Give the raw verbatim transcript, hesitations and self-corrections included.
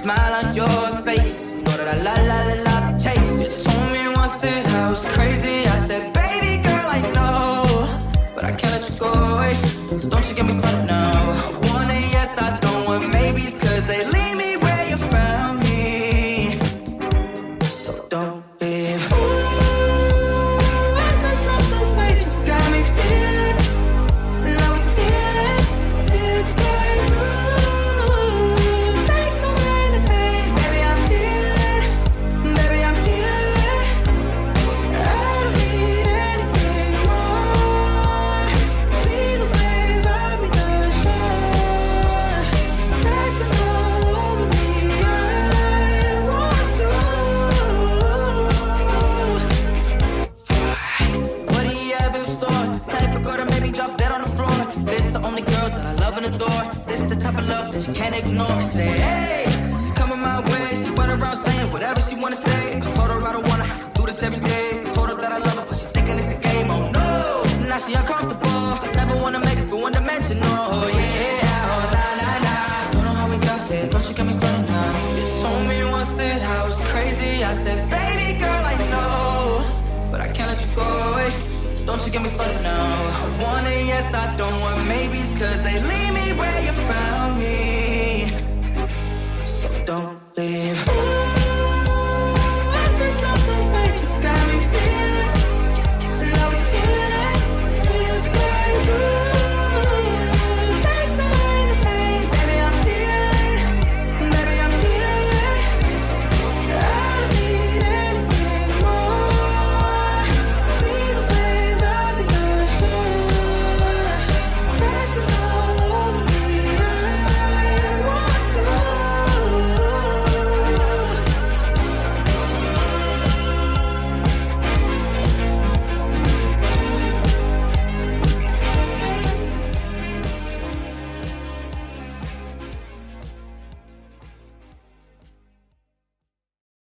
smile on your face. You know that I la la la love the chase. You told me once that I was crazy. I said, baby girl, I know, but I can't let you go away. So don't you get me started now. I want a yes, I don't want maybes, cause they leave me where you found me. So don't leave. Ooh, I just love the way you got me feeling. Love the feeling. It's like, ooh, take away the pain. Baby, I'm healing. Baby, I'm healing. I don't need anything more. Be the wave, I'll be the shore. Crashing all over me, I want you. What do you have in store? Type of girl that made me drop dead on the floor. This the only girl that I love and adore. This the type of love that you can't ignore. Say, hey, she coming my way. She went around saying whatever she wanna say. I told her I don't wanna have to do this every day. I told her that I love her, but she thinking it's a game. Oh no, now she uncomfortable. Never wanna make it for one dimensional. Oh yeah, oh nah nah nah. Don't know how we got here, don't you get me started now. You told me once that I was crazy. I said, baby girl, I know, but I can't let you go away. So don't you get me started now. I want a yes, I don't want maybes, cause they leave me where you found me. So don't leave.